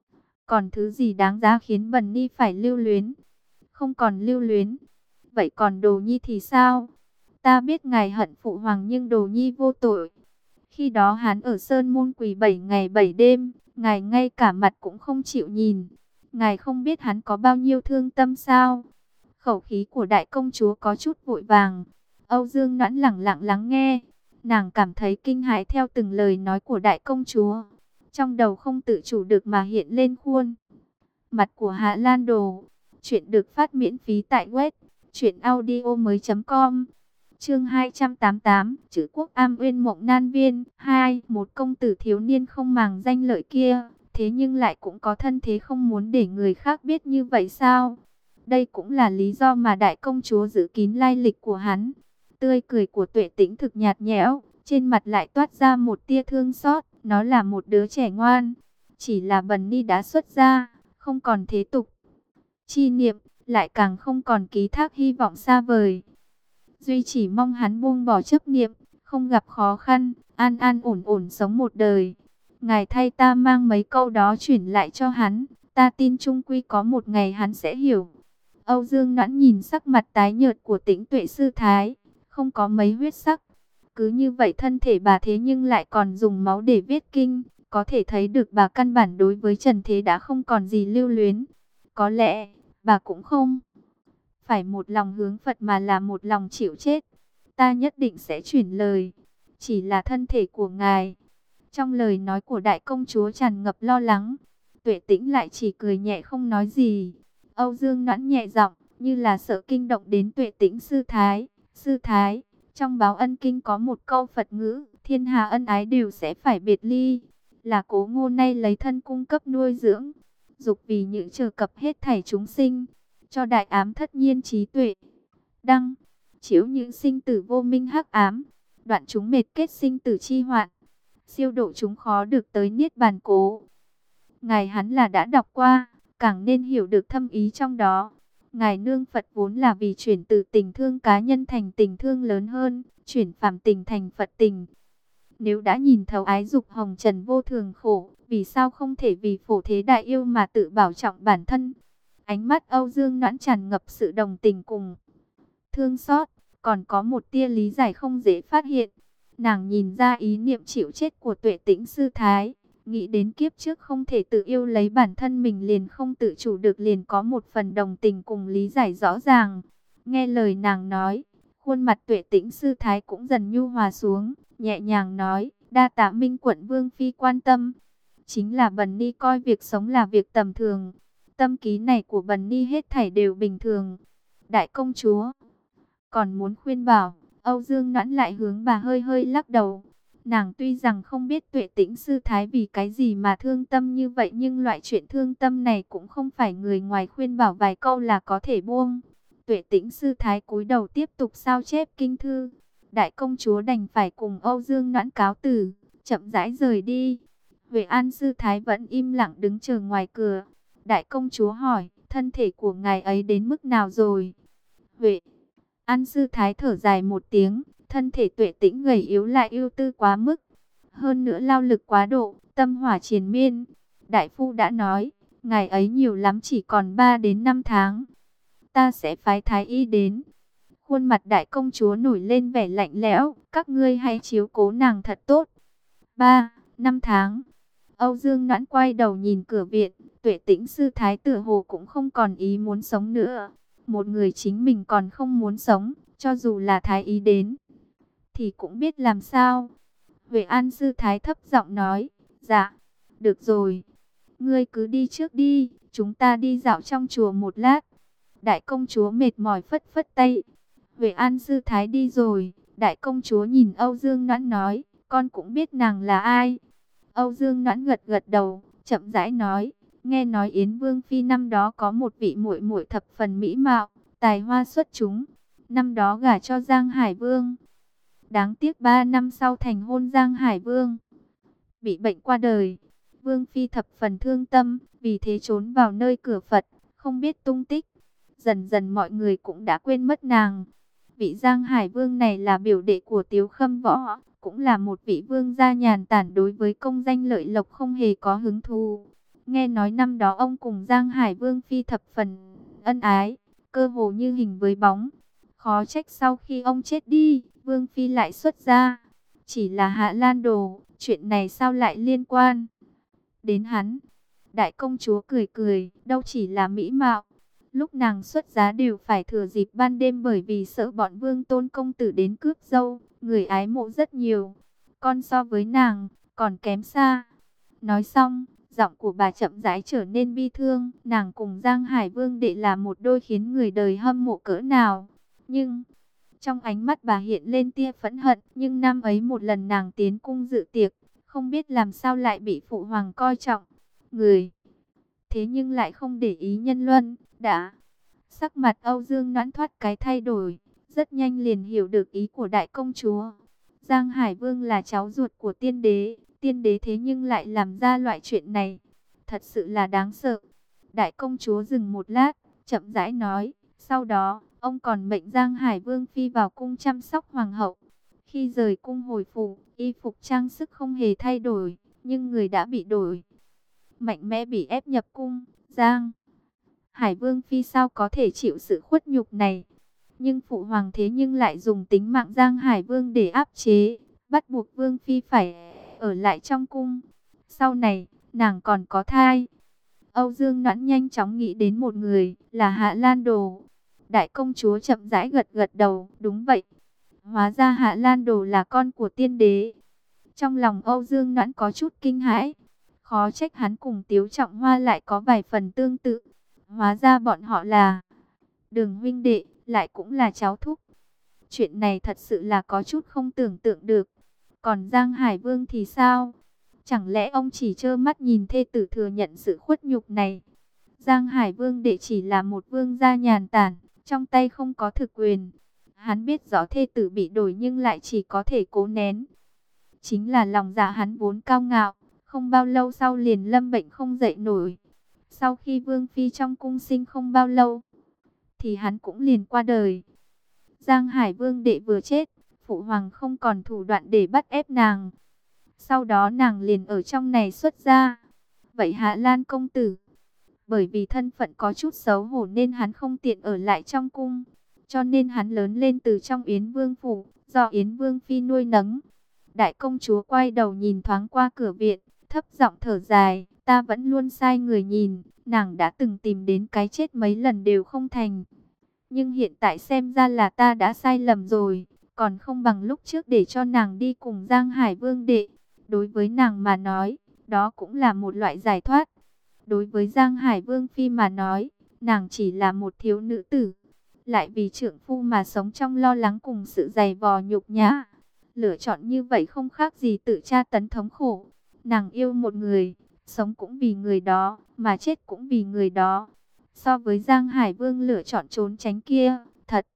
còn thứ gì đáng giá khiến Bần Ni phải lưu luyến. Không còn lưu luyến. Vậy còn Đồ Nhi thì sao? Ta biết ngài hận phụ hoàng nhưng Đồ Nhi vô tội. Khi đó hắn ở Sơn Môn quỳ bảy ngày bảy đêm, ngài ngay cả mặt cũng không chịu nhìn. Ngài không biết hắn có bao nhiêu thương tâm sao? Khẩu khí của đại công chúa có chút vội vàng. Âu Dương Noãn lẳng lặng lắng nghe. Nàng cảm thấy kinh hãi theo từng lời nói của đại công chúa. Trong đầu không tự chủ được mà hiện lên khuôn mặt của Hạ Lan Đồ. Chuyện được phát miễn phí tại web truyện audio mới chấm com. Chương hai trăm tám mươi tám, chữ quốc am uyên mộng nan viên. Hai, một công tử thiếu niên không màng danh lợi kia, thế nhưng lại cũng có thân thế không muốn để người khác biết như vậy sao? Đây cũng là lý do mà đại công chúa giữ kín lai lịch của hắn. Tươi cười của Tuệ Tĩnh thực nhạt nhẽo, trên mặt lại toát ra một tia thương xót. Nó là một đứa trẻ ngoan, chỉ là Bần Ni đã xuất gia, không còn thế tục chi niệm, lại càng không còn ký thác hy vọng xa vời. Duy chỉ mong hắn buông bỏ chấp niệm, không gặp khó khăn, an an ổn ổn sống một đời. Ngài thay ta mang mấy câu đó chuyển lại cho hắn, ta tin chung quy có một ngày hắn sẽ hiểu. Âu Dương Noãn nhìn sắc mặt tái nhợt của Tĩnh Tuệ sư thái, không có mấy huyết sắc. Cứ như vậy thân thể bà thế nhưng lại còn dùng máu để viết kinh, có thể thấy được bà căn bản đối với trần thế đã không còn gì lưu luyến. Có lẽ, bà cũng không phải một lòng hướng Phật mà là một lòng chịu chết. Ta nhất định sẽ chuyển lời, chỉ là thân thể của ngài. Trong lời nói của đại công chúa tràn ngập lo lắng. Tuệ Tĩnh lại chỉ cười nhẹ không nói gì. Âu Dương Noãn nhẹ giọng, như là sợ kinh động đến Tuệ Tĩnh sư thái. Sư thái, trong báo ân kinh có một câu Phật ngữ, thiên hà ân ái đều sẽ phải biệt ly. Là Cố Ngô nay lấy thân cung cấp nuôi dưỡng, dục vì những chờ cập hết thảy chúng sinh, cho đại ám thất nhiên trí tuệ đăng, chiếu những sinh tử vô minh hắc ám, đoạn chúng mệt kết sinh tử chi hoạn, siêu độ chúng khó được tới niết bàn cố. Ngài hắn là đã đọc qua, càng nên hiểu được thâm ý trong đó. Ngài nương Phật vốn là vì chuyển từ tình thương cá nhân thành tình thương lớn hơn, chuyển phàm tình thành Phật tình. Nếu đã nhìn thấu ái dục hồng trần vô thường khổ, vì sao không thể vì phổ thế đại yêu mà tự bảo trọng bản thân? Ánh mắt Âu Dương Noãn tràn ngập sự đồng tình cùng thương xót, còn có một tia lý giải không dễ phát hiện. Nàng nhìn ra ý niệm chịu chết của Tuệ Tĩnh sư thái, nghĩ đến kiếp trước không thể tự yêu lấy bản thân mình liền không tự chủ được, liền có một phần đồng tình cùng lý giải rõ ràng. Nghe lời nàng nói, khuôn mặt Tuệ Tĩnh sư thái cũng dần nhu hòa xuống, nhẹ nhàng nói, đa tạ Minh quận vương phi quan tâm. Chính là Bần Ni coi việc sống là việc tầm thường, tâm ký này của Bần Ni hết thảy đều bình thường. Đại công chúa còn muốn khuyên bảo, Âu Dương Noãn lại hướng bà hơi hơi lắc đầu. Nàng tuy rằng không biết Tuệ Tĩnh sư thái vì cái gì mà thương tâm như vậy, nhưng loại chuyện thương tâm này cũng không phải người ngoài khuyên bảo vài câu là có thể buông. Tuệ Tĩnh sư thái cúi đầu tiếp tục sao chép kinh thư. Đại công chúa đành phải cùng Âu Dương Noãn cáo từ, chậm rãi rời đi. Huệ An sư thái vẫn im lặng đứng chờ ngoài cửa. Đại công chúa hỏi, thân thể của ngài ấy đến mức nào rồi? Huệ An sư thái thở dài một tiếng, thân thể Tuệ Tĩnh gầy yếu lại ưu tư quá mức. Hơn nữa lao lực quá độ, tâm hỏa triền miên. Đại phu đã nói, ngài ấy nhiều lắm chỉ còn ba đến năm tháng. Ta sẽ phái thái y đến. Khuôn mặt đại công chúa nổi lên vẻ lạnh lẽo, các ngươi hãy chiếu cố nàng thật tốt. Ba, năm tháng. Âu Dương Noãn quay đầu nhìn cửa viện, Tuệ Tĩnh sư thái tựa hồ cũng không còn ý muốn sống nữa. Một người chính mình còn không muốn sống, cho dù là thái y đến, thì cũng biết làm sao. Huệ An sư thái thấp giọng nói, dạ, được rồi, ngươi cứ đi trước đi, chúng ta đi dạo trong chùa một lát. Đại công chúa mệt mỏi phất phất tay. Huệ An sư thái đi rồi. Đại công chúa nhìn Âu Dương Noãn nói, con cũng biết nàng là ai. Âu Dương Noãn gật gật đầu, chậm rãi nói, nghe nói Yến Vương phi năm đó có một vị muội muội thập phần mỹ mạo, tài hoa xuất chúng, năm đó gả cho Giang Hải Vương. Đáng tiếc ba năm sau thành hôn Giang Hải Vương bị bệnh qua đời. Vương phi thập phần thương tâm, vì thế trốn vào nơi cửa Phật, không biết tung tích. Dần dần mọi người cũng đã quên mất nàng. Vị Giang Hải Vương này là biểu đệ của Tiếu Khâm Võ, cũng là một vị vương gia nhàn tản, đối với công danh lợi lộc không hề có hứng thú. Nghe nói năm đó ông cùng Giang Hải Vương phi thập phần ân ái, cơ hồ như hình với bóng. Khó trách sau khi ông chết đi, Vương phi lại xuất gia. Chỉ là Hạ Lan Đồ, chuyện này sao lại liên quan đến hắn? Đại công chúa cười cười, đâu chỉ là mỹ mạo. Lúc nàng xuất giá đều phải thừa dịp ban đêm, bởi vì sợ bọn Vương Tôn công tử đến cướp dâu, người ái mộ rất nhiều. Con so với nàng, còn kém xa. Nói xong, giọng của bà chậm rãi trở nên bi thương. Nàng cùng Giang Hải Vương đệ là một đôi khiến người đời hâm mộ cỡ nào. Nhưng, trong ánh mắt bà hiện lên tia phẫn hận. Nhưng năm ấy một lần nàng tiến cung dự tiệc, không biết làm sao lại bị phụ hoàng coi trọng. Người, thế nhưng lại không để ý nhân luân. Đã, sắc mặt Âu Dương Noãn thoát cái thay đổi, rất nhanh liền hiểu được ý của đại công chúa. Giang Hải Vương là cháu ruột của tiên đế, tiên đế thế nhưng lại làm ra loại chuyện này, thật sự là đáng sợ. Đại công chúa dừng một lát, chậm rãi nói, sau đó, ông còn mệnh Giang Hải Vương phi vào cung chăm sóc hoàng hậu. Khi rời cung hồi phủ, y phục trang sức không hề thay đổi, nhưng người đã bị đổi. Mạnh mẽ bị ép nhập cung, Giang Hải Vương phi sao có thể chịu sự khuất nhục này? Nhưng phụ hoàng thế nhưng lại dùng tính mạng Giang Hải Vương để áp chế, bắt buộc Vương phi phải ở lại trong cung. Sau này, nàng còn có thai. Âu Dương Noãn nhanh chóng nghĩ đến một người, là Hạ Lan Đồ. Đại công chúa chậm rãi gật gật đầu, đúng vậy. Hóa ra Hạ Lan Đồ là con của tiên đế. Trong lòng Âu Dương Noãn có chút kinh hãi. Khó trách hắn cùng Tiếu Trọng Hoa lại có vài phần tương tự. Hóa ra bọn họ là Đường huynh đệ, lại cũng là cháu thúc. Chuyện này thật sự là có chút không tưởng tượng được. Còn Giang Hải Vương thì sao? Chẳng lẽ ông chỉ trơ mắt nhìn thê tử thừa nhận sự khuất nhục này? Giang Hải Vương đệ chỉ là một vương gia nhàn tản, trong tay không có thực quyền. Hắn biết rõ thê tử bị đổi nhưng lại chỉ có thể cố nén. Chính là lòng dạ hắn vốn cao ngạo, không bao lâu sau liền lâm bệnh không dậy nổi. Sau khi Vương phi trong cung sinh không bao lâu, thì hắn cũng liền qua đời. Giang Hải Vương đệ vừa chết, phụ hoàng không còn thủ đoạn để bắt ép nàng. Sau đó nàng liền ở trong này xuất gia. Vậy Hạ Lan công tử, bởi vì thân phận có chút xấu hổ nên hắn không tiện ở lại trong cung, cho nên hắn lớn lên từ trong Yến Vương phủ, do Yến Vương phi nuôi nấng. Đại công chúa quay đầu nhìn thoáng qua cửa viện, thấp giọng thở dài, ta vẫn luôn sai người nhìn, nàng đã từng tìm đến cái chết mấy lần đều không thành. Nhưng hiện tại xem ra là ta đã sai lầm rồi, còn không bằng lúc trước để cho nàng đi cùng Giang Hải Vương đệ. Đối với nàng mà nói, đó cũng là một loại giải thoát. Đối với Giang Hải Vương phi mà nói, nàng chỉ là một thiếu nữ tử, lại vì trượng phu mà sống trong lo lắng cùng sự dày vò nhục nhã. Lựa chọn như vậy không khác gì tự tra tấn thống khổ. Nàng yêu một người, sống cũng vì người đó, mà chết cũng vì người đó. So với Giang Hải Vương lựa chọn trốn tránh kia, thật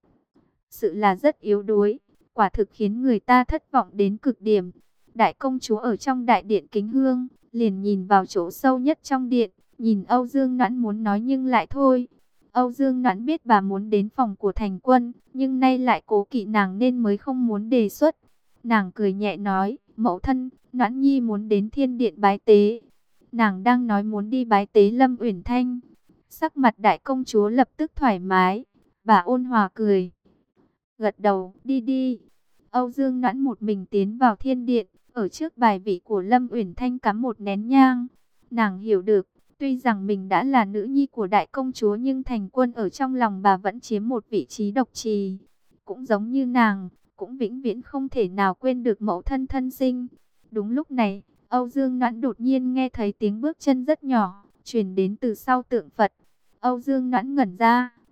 sự là rất yếu đuối, quả thực khiến người ta thất vọng đến cực điểm. Đại công chúa ở trong đại điện kính hương, liền nhìn vào chỗ sâu nhất trong điện, nhìn Âu Dương Noãn muốn nói nhưng lại thôi. Âu Dương Noãn biết bà muốn đến phòng của thành quân, nhưng nay lại cố kỵ nàng nên mới không muốn đề xuất. Nàng cười nhẹ nói, mẫu thân, Noãn Nhi muốn đến thiên điện bái tế. Nàng đang nói muốn đi bái tế Lâm Uyển Thanh. Sắc mặt đại công chúa lập tức thoải mái, bà ôn hòa cười, gật đầu, đi đi. Âu Dương Noãn một mình tiến vào thiên điện, ở trước bài vị của Lâm Uyển Thanh cắm một nén nhang. Nàng hiểu được, tuy rằng mình đã là nữ nhi của đại công chúa nhưng thành quân ở trong lòng bà vẫn chiếm một vị trí độc trì. Cũng giống như nàng, cũng vĩnh viễn không thể nào quên được mẫu thân thân sinh. Đúng lúc này, Âu Dương Noãn đột nhiên nghe thấy tiếng bước chân rất nhỏ, truyền đến từ sau tượng Phật. Âu Dương Noãn ngẩn ra,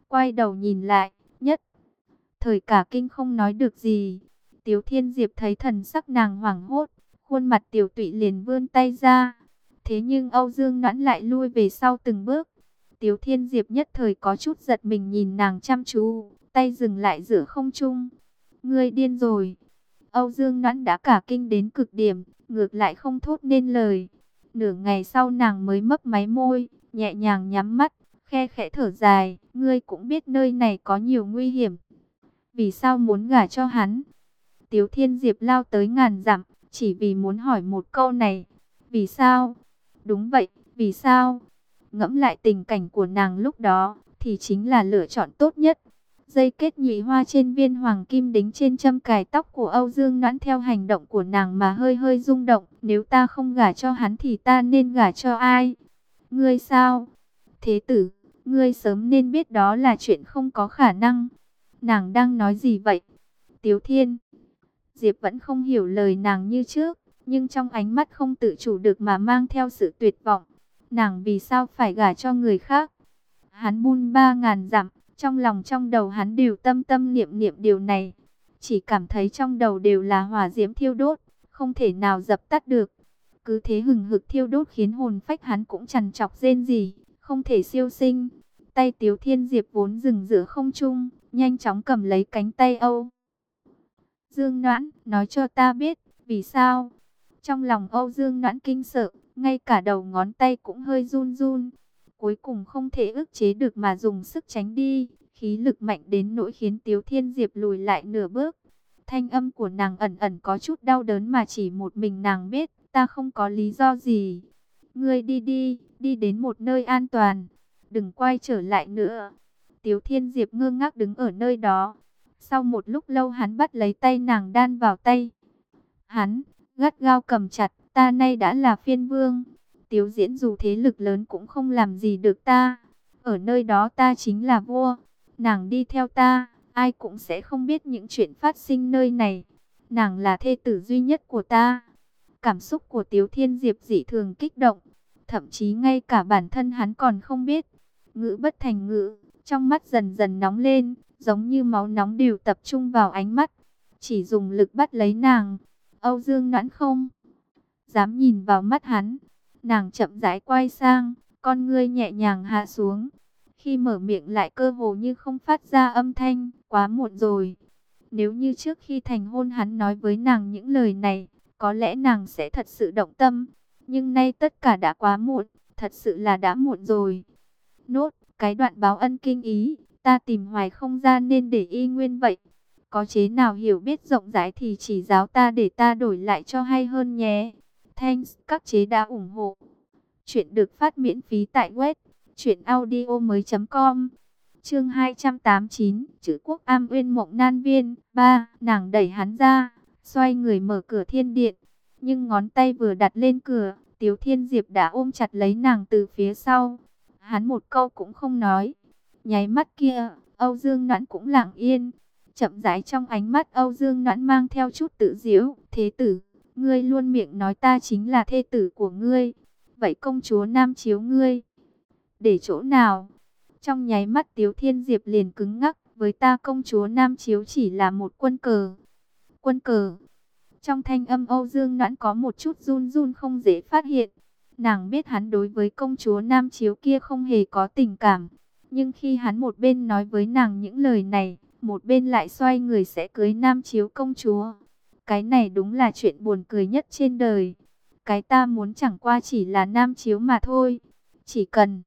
quay đầu nhìn lại, nhất thời cả kinh không nói được gì. Tiếu Thiên Diệp thấy thần sắc nàng hoảng hốt, khuôn mặt tiểu tụy liền vươn tay ra. Thế nhưng Âu Dương Noãn lại lui về sau từng bước. Tiếu Thiên Diệp nhất thời có chút giật mình nhìn nàng chăm chú, tay dừng lại giữa không trung. Ngươi điên rồi. Âu Dương Noãn đã cả kinh đến cực điểm, ngược lại không thốt nên lời. Nửa ngày sau nàng mới mấp máy môi, nhẹ nhàng nhắm mắt, khe khẽ thở dài. Ngươi cũng biết nơi này có nhiều nguy hiểm. Vì sao muốn gả cho hắn? Tiếu Thiên Diệp lao tới ngàn dặm, chỉ vì muốn hỏi một câu này. Vì sao? Đúng vậy, vì sao? Ngẫm lại tình cảnh của nàng lúc đó, thì chính là lựa chọn tốt nhất. Dây kết nhụy hoa trên viên hoàng kim đính trên châm cài tóc của Âu Dương Noãn theo hành động của nàng mà hơi hơi rung động. Nếu ta không gả cho hắn thì ta nên gả cho ai? Ngươi sao? Thế tử, ngươi sớm nên biết đó là chuyện không có khả năng. Nàng đang nói gì vậy? Tiếu Thiên Diệp vẫn không hiểu lời nàng như trước, nhưng trong ánh mắt không tự chủ được mà mang theo sự tuyệt vọng. Nàng vì sao phải gả cho người khác? Hắn buôn ba ngàn dặm, trong lòng trong đầu hắn đều tâm tâm niệm niệm điều này. Chỉ cảm thấy trong đầu đều là hỏa diễm thiêu đốt, không thể nào dập tắt được. Cứ thế hừng hực thiêu đốt khiến hồn phách hắn cũng trằn trọc rên rỉ, không thể siêu sinh. Tay Tiếu Thiên Diệp vốn dừng giữa không trung, nhanh chóng cầm lấy cánh tay Âu Dương Noãn, nói cho ta biết, vì sao? Trong lòng Âu Dương Noãn kinh sợ, ngay cả đầu ngón tay cũng hơi run run. Cuối cùng không thể ức chế được mà dùng sức tránh đi, khí lực mạnh đến nỗi khiến Tiếu Thiên Diệp lùi lại nửa bước. Thanh âm của nàng ẩn ẩn có chút đau đớn mà chỉ một mình nàng biết, ta không có lý do gì. Ngươi đi đi, đi đến một nơi an toàn, đừng quay trở lại nữa. Tiếu Thiên Diệp ngơ ngác đứng ở nơi đó. Sau một lúc lâu hắn bắt lấy tay nàng đan vào tay. Hắn gắt gao cầm chặt, ta nay đã là phiên vương. Tiếu Diễn dù thế lực lớn cũng không làm gì được ta. Ở nơi đó ta chính là vua. Nàng đi theo ta, ai cũng sẽ không biết những chuyện phát sinh nơi này. Nàng là thê tử duy nhất của ta. Cảm xúc của Tiếu Thiên Diệp dị thường kích động. Thậm chí ngay cả bản thân hắn còn không biết. Ngữ bất thành ngữ, trong mắt dần dần nóng lên, giống như máu nóng đều tập trung vào ánh mắt. Chỉ dùng lực bắt lấy nàng. Âu Dương Noãn không dám nhìn vào mắt hắn. Nàng chậm rãi quay sang, con ngươi nhẹ nhàng hạ xuống. Khi mở miệng lại cơ hồ như không phát ra âm thanh, quá muộn rồi. Nếu như trước khi thành hôn hắn nói với nàng những lời này, có lẽ nàng sẽ thật sự động tâm. Nhưng nay tất cả đã quá muộn, thật sự là đã muộn rồi. Nốt, cái đoạn báo ân kinh ý, ta tìm hoài không ra nên để y nguyên vậy. Có chế nào hiểu biết rộng rãi thì chỉ giáo ta để ta đổi lại cho hay hơn nhé. Thanks, các chế đã ủng hộ. Chuyện được phát miễn phí tại web truyện audio mới chấm com. Chương hai trăm tám mươi chín, chữ quốc am uyên mộng nan viên. Ba, nàng đẩy hắn ra, xoay người mở cửa thiên điện. Nhưng ngón tay vừa đặt lên cửa, Tiếu Thiên Diệp đã ôm chặt lấy nàng từ phía sau. Hắn một câu cũng không nói. Nháy mắt kia, Âu Dương Noãn cũng lặng yên. Chậm rãi trong ánh mắt Âu Dương Noãn mang theo chút tự giễu. Thế tử, ngươi luôn miệng nói ta chính là thê tử của ngươi. Vậy công chúa Nam Chiếu ngươi để chỗ nào? Trong nháy mắt Tiếu Thiên Diệp liền cứng ngắc. Với ta công chúa Nam Chiếu chỉ là một quân cờ. Quân cờ. Trong thanh âm Âu Dương Noãn có một chút run run không dễ phát hiện. Nàng biết hắn đối với công chúa Nam Chiếu kia không hề có tình cảm. Nhưng khi hắn một bên nói với nàng những lời này, một bên lại xoay người sẽ cưới Nam Chiếu công chúa. Cái này đúng là chuyện buồn cười nhất trên đời. Cái ta muốn chẳng qua chỉ là Nam Chiếu mà thôi. Chỉ cần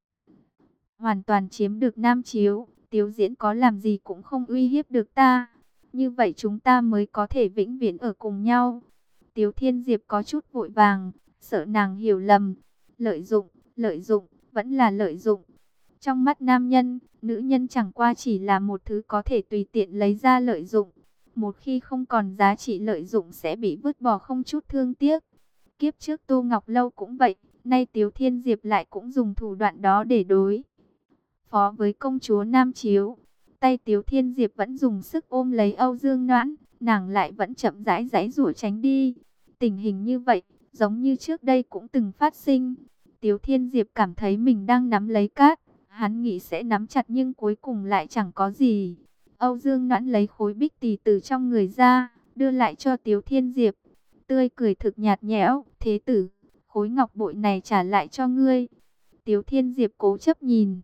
hoàn toàn chiếm được Nam Chiếu, Tiếu Diễn có làm gì cũng không uy hiếp được ta. Như vậy chúng ta mới có thể vĩnh viễn ở cùng nhau. Tiếu Thiên Diệp có chút vội vàng, sợ nàng hiểu lầm. Lợi dụng, lợi dụng, vẫn là lợi dụng. Trong mắt nam nhân, nữ nhân chẳng qua chỉ là một thứ có thể tùy tiện lấy ra lợi dụng. Một khi không còn giá trị lợi dụng sẽ bị vứt bỏ không chút thương tiếc. Kiếp trước Tô Ngọc Lâu cũng vậy, nay Tiếu Thiên Diệp lại cũng dùng thủ đoạn đó để đối phó với công chúa Nam Chiếu. Tay Tiếu Thiên Diệp vẫn dùng sức ôm lấy Âu Dương Noãn, nàng lại vẫn chậm rãi giãy giụa tránh đi. Tình hình như vậy, giống như trước đây cũng từng phát sinh. Tiếu Thiên Diệp cảm thấy mình đang nắm lấy cát, Hắn nghĩ sẽ nắm chặt nhưng cuối cùng lại chẳng có gì. Âu Dương Noãn lấy khối bích tỳ từ trong người ra, đưa lại cho Tiếu Thiên Diệp. Tươi cười thực nhạt nhẽo, thế tử, khối ngọc bội này trả lại cho ngươi. Tiếu Thiên Diệp cố chấp nhìn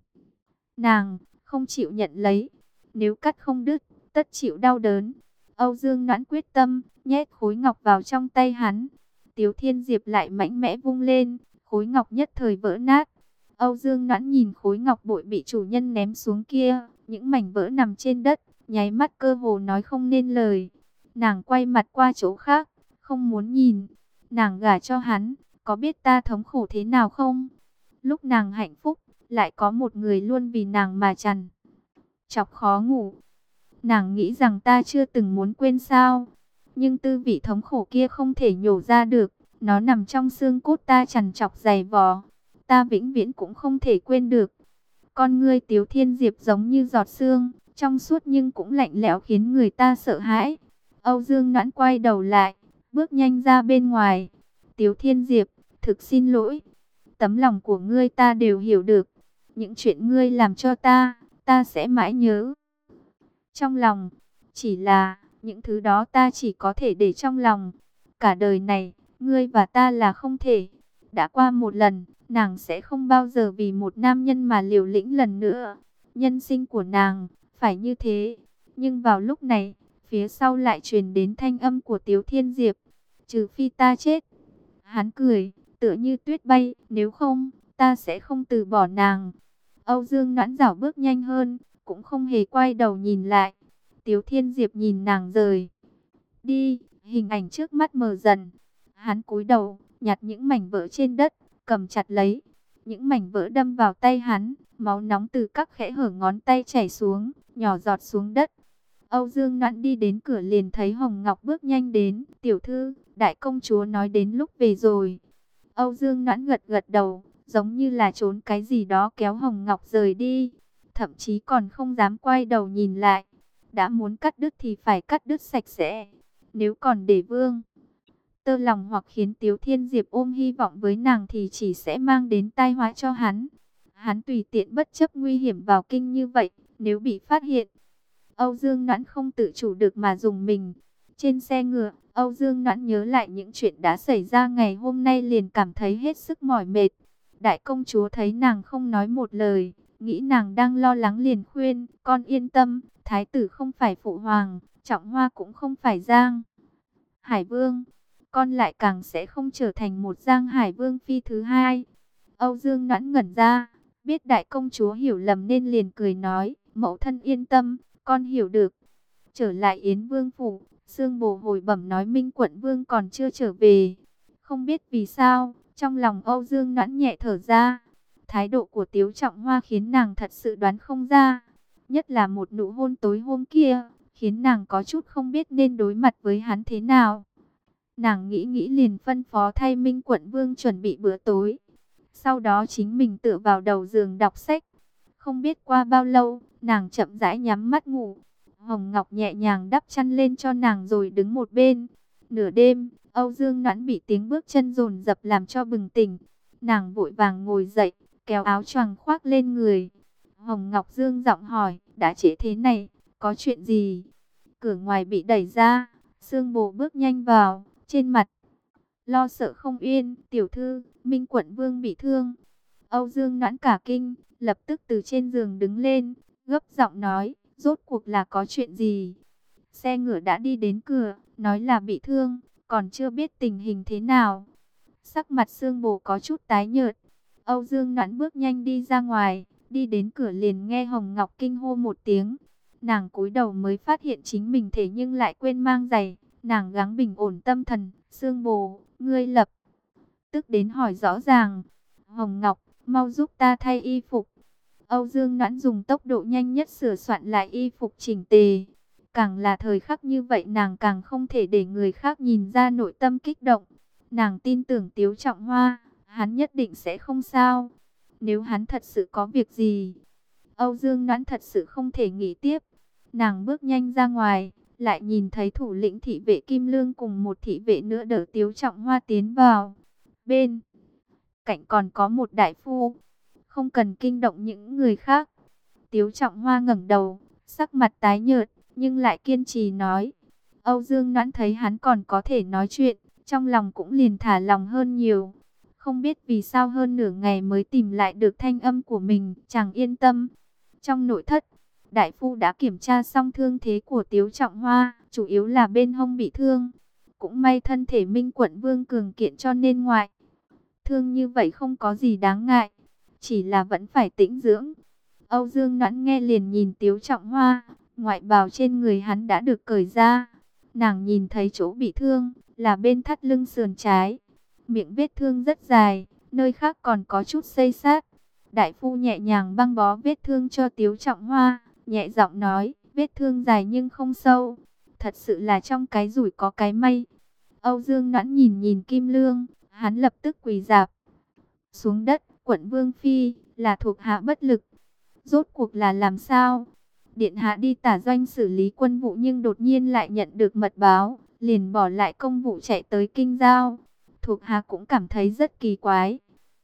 nàng, không chịu nhận lấy. Nếu cắt không đứt, tất chịu đau đớn. Âu Dương Noãn quyết tâm, nhét khối ngọc vào trong tay hắn. Tiếu Thiên Diệp lại mạnh mẽ vung lên, khối ngọc nhất thời vỡ nát. Âu Dương Noãn nhìn khối ngọc bội bị chủ nhân ném xuống kia, những mảnh vỡ nằm trên đất, nháy mắt cơ hồ nói không nên lời. Nàng quay mặt qua chỗ khác, không muốn nhìn. Nàng gả cho hắn, có biết ta thống khổ thế nào không? Lúc nàng hạnh phúc, lại có một người luôn vì nàng mà trằn trọc khó ngủ. Nàng nghĩ rằng ta chưa từng muốn quên sao? Nhưng tư vị thống khổ kia không thể nhổ ra được, nó nằm trong xương cốt ta trằn trọc dày vò. Ta vĩnh viễn cũng không thể quên được. Con ngươi Tiếu Thiên Diệp giống như giọt sương, trong suốt nhưng cũng lạnh lẽo khiến người ta sợ hãi. Âu Dương Noãn quay đầu lại, bước nhanh ra bên ngoài. Tiếu Thiên Diệp, thực xin lỗi. Tấm lòng của ngươi ta đều hiểu được. Những chuyện ngươi làm cho ta, ta sẽ mãi nhớ trong lòng. Chỉ là, những thứ đó ta chỉ có thể để trong lòng. Cả đời này, ngươi và ta là không thể. Đã qua một lần, nàng sẽ không bao giờ vì một nam nhân mà liều lĩnh lần nữa. Nhân sinh của nàng, phải như thế. Nhưng vào lúc này, phía sau lại truyền đến thanh âm của Tiếu Thiên Diệp. Trừ phi ta chết. Hắn cười, tựa như tuyết bay, nếu không, ta sẽ không từ bỏ nàng. Âu Dương Noãn dảo bước nhanh hơn, cũng không hề quay đầu nhìn lại. Tiếu Thiên Diệp nhìn nàng rời đi, hình ảnh trước mắt mờ dần. Hắn cúi đầu, nhặt những mảnh vỡ trên đất, cầm chặt lấy. Những mảnh vỡ đâm vào tay hắn, máu nóng từ các khẽ hở ngón tay chảy xuống, nhỏ giọt xuống đất. Âu Dương Noãn đi đến cửa liền thấy Hồng Ngọc bước nhanh đến. Tiểu thư, đại công chúa nói đến lúc về rồi. Âu Dương Noãn gật gật đầu, giống như là trốn cái gì đó kéo Hồng Ngọc rời đi. Thậm chí còn không dám quay đầu nhìn lại. Đã muốn cắt đứt thì phải cắt đứt sạch sẽ. Nếu còn để vương tơ lòng hoặc khiến Tiếu Thiên Diệp ôm hy vọng với nàng thì chỉ sẽ mang đến tai họa cho hắn. Hắn tùy tiện bất chấp nguy hiểm vào kinh như vậy, nếu bị phát hiện. Âu Dương Noãn không tự chủ được mà dùng mình. Trên xe ngựa, Âu Dương Noãn nhớ lại những chuyện đã xảy ra ngày hôm nay liền cảm thấy hết sức mỏi mệt. Đại công chúa thấy nàng không nói một lời, nghĩ nàng đang lo lắng liền khuyên, con yên tâm, thái tử không phải phụ hoàng, Trọng Hoa cũng không phải Giang Hải Vương, con lại càng sẽ không trở thành một Giang Hải Vương phi thứ hai. Âu Dương Noãn ngẩn ra, biết đại công chúa hiểu lầm nên liền cười nói, mẫu thân yên tâm, con hiểu được. Trở lại Yến Vương phủ, Sương Bồ hồi bẩm nói Minh Quận Vương còn chưa trở về. Không biết vì sao, trong lòng Âu Dương Noãn nhẹ thở ra. Thái độ của Tiếu Trọng Hoa khiến nàng thật sự đoán không ra. Nhất là một nụ hôn tối hôm kia, khiến nàng có chút không biết nên đối mặt với hắn thế nào. Nàng nghĩ nghĩ liền phân phó thay Minh Quận Vương chuẩn bị bữa tối. Sau đó chính mình tựa vào đầu giường đọc sách. Không biết qua bao lâu, nàng chậm rãi nhắm mắt ngủ. Hồng Ngọc nhẹ nhàng đắp chăn lên cho nàng rồi đứng một bên. Nửa đêm, Âu Dương Noãn bị tiếng bước chân dồn dập làm cho bừng tỉnh. Nàng vội vàng ngồi dậy, kéo áo choàng khoác lên người. Hồng Ngọc dương giọng hỏi, đã trễ thế này, có chuyện gì? Cửa ngoài bị đẩy ra, Sương Bồ bước nhanh vào, trên mặt lo sợ không yên. Tiểu thư, Minh Quận Vương bị thương. Âu Dương Noãn cả kinh, lập tức từ trên giường đứng lên, gấp giọng nói, rốt cuộc là có chuyện gì? Xe ngựa đã đi đến cửa, nói là bị thương, còn chưa biết tình hình thế nào. Sắc mặt Sương Bồ có chút tái nhợt. Âu Dương Noãn bước nhanh đi ra ngoài, đi đến cửa liền nghe Hồng Ngọc kinh hô một tiếng. Nàng cúi đầu mới phát hiện chính mình thế nhưng lại quên mang giày. Nàng gắng bình ổn tâm thần, Sương Bồ, ngươi lập tức đến hỏi rõ ràng. Hồng Ngọc, mau giúp ta thay y phục. Âu Dương Noãn dùng tốc độ nhanh nhất sửa soạn lại y phục chỉnh tề. Càng là thời khắc như vậy nàng càng không thể để người khác nhìn ra nội tâm kích động. Nàng tin tưởng Tiếu Trọng Hoa, hắn nhất định sẽ không sao. Nếu hắn thật sự có việc gì, Âu Dương Noãn thật sự không thể nghĩ tiếp. Nàng bước nhanh ra ngoài, lại nhìn thấy thủ lĩnh thị vệ Kim Lương cùng một thị vệ nữa đỡ Tiếu Trọng Hoa tiến vào. Bên cạnh còn có một đại phu. không cần kinh động những người khác. Tiếu Trọng Hoa ngẩng đầu, sắc mặt tái nhợt, nhưng lại kiên trì nói. Âu Dương Noãn thấy hắn còn có thể nói chuyện, trong lòng cũng liền thả lòng hơn nhiều. Không biết vì sao hơn nửa ngày mới tìm lại được thanh âm của mình, chàng yên tâm. Trong nội thất, đại phu đã kiểm tra xong thương thế của Tiếu Trọng Hoa, chủ yếu là bên hông bị thương. Cũng may thân thể Minh Quận Vương cường kiện cho nên ngoại thương như vậy không có gì đáng ngại, chỉ là vẫn phải tĩnh dưỡng. Âu Dương Noãn nghe liền nhìn Tiếu Trọng Hoa, ngoại bào trên người hắn đã được cởi ra. Nàng nhìn thấy chỗ bị thương là bên thắt lưng sườn trái, miệng vết thương rất dài, nơi khác còn có chút xây xát. Đại phu nhẹ nhàng băng bó vết thương cho Tiếu Trọng Hoa, nhẹ giọng nói, vết thương dài nhưng không sâu, thật sự là trong cái rủi có cái may. Âu Dương Noãn nhìn nhìn Kim Lương, hắn lập tức quỳ rạp xuống đất. Quận Vương Phi, là thuộc hạ bất lực. Rốt cuộc là làm sao? Điện hạ đi tả doanh xử lý quân vụ nhưng đột nhiên lại nhận được mật báo, liền bỏ lại công vụ chạy tới kinh giao. Thuộc hạ cũng cảm thấy rất kỳ quái.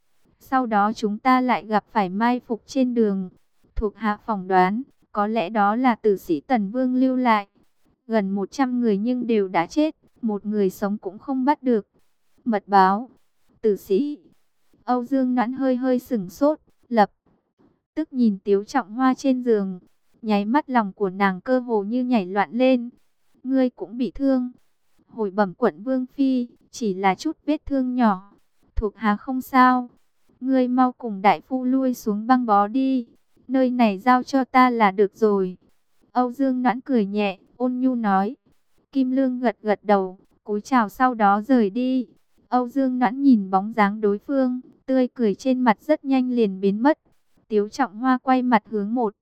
Sau đó chúng ta lại gặp phải mai phục trên đường. Thuộc hạ phỏng đoán, có lẽ đó là tử sĩ Tần Vương lưu lại. Gần một trăm người nhưng đều đã chết, một người sống cũng không bắt được. Mật báo, tử sĩ. Âu Dương Noãn hơi hơi sửng sốt, lập tức nhìn Tiếu Trọng Hoa trên giường, nháy mắt lòng của nàng cơ hồ như nhảy loạn lên. Ngươi cũng bị thương? Hồi bẩm Quận Vương Phi, chỉ là chút vết thương nhỏ, thuộc hạ không sao. Ngươi mau cùng đại phu lui xuống băng bó đi, nơi này giao cho ta là được rồi. Âu Dương Noãn cười nhẹ, ôn nhu nói. Kim Lương gật gật đầu, cúi chào sau đó rời đi. Âu Dương Noãn nhìn bóng dáng đối phương, tươi cười trên mặt rất nhanh liền biến mất. Tiếu Trọng Hoa quay mặt hướng một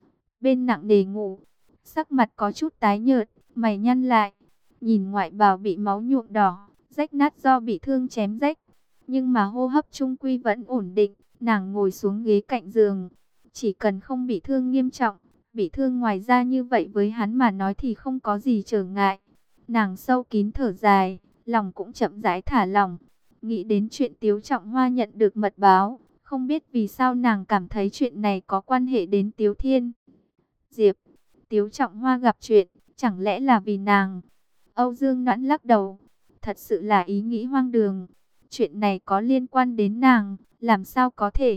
bên nặng nề ngủ, sắc mặt có chút tái nhợt, mày nhăn lại, nhìn ngoại bào bị máu nhuộm đỏ, rách nát do bị thương chém rách, nhưng mà hô hấp trung quy vẫn ổn định. Nàng ngồi xuống ghế cạnh giường, chỉ cần không bị thương nghiêm trọng, bị thương ngoài ra như vậy với hắn mà nói thì không có gì trở ngại. Nàng sâu kín thở dài, lòng cũng chậm rãi thả lỏng. Nghĩ đến chuyện Tiếu Trọng Hoa nhận được mật báo, không biết vì sao nàng cảm thấy chuyện này có quan hệ đến Tiếu Thiên Diệp. Tiếu Trọng Hoa gặp chuyện, chẳng lẽ là vì nàng? Âu Dương Noãn lắc đầu, thật sự là ý nghĩ hoang đường. Chuyện này có liên quan đến nàng, làm sao có thể?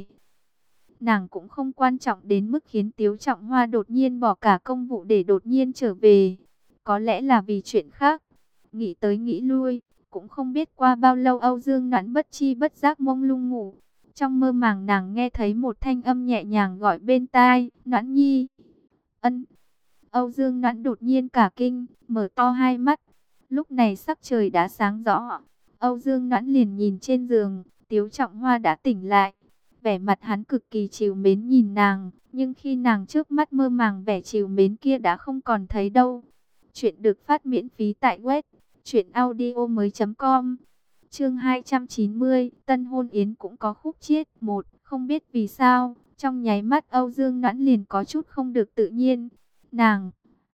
Nàng cũng không quan trọng đến mức khiến Tiếu Trọng Hoa đột nhiên bỏ cả công vụ để đột nhiên trở về. Có lẽ là vì chuyện khác. Nghĩ tới nghĩ lui, cũng không biết qua bao lâu Âu Dương Noãn bất chi bất giác mông lung ngủ. Trong mơ màng nàng nghe thấy một thanh âm nhẹ nhàng gọi bên tai, Noãn Nhi. Ân. Âu Dương Noãn đột nhiên cả kinh, mở to hai mắt. Lúc này sắc trời đã sáng rõ. Âu Dương Noãn liền nhìn trên giường, Tiếu Trọng Hoa đã tỉnh lại. Vẻ mặt hắn cực kỳ trìu mến nhìn nàng, nhưng khi nàng trước mắt mơ màng vẻ trìu mến kia đã không còn thấy đâu. Chuyện được phát miễn phí tại web truyện audio mới chấm com. Chương hai trăm chín mươi, tân hôn yến cũng có khúc chiết. Một, không biết vì sao, trong nháy mắt Âu Dương Noãn liền có chút không được tự nhiên. Nàng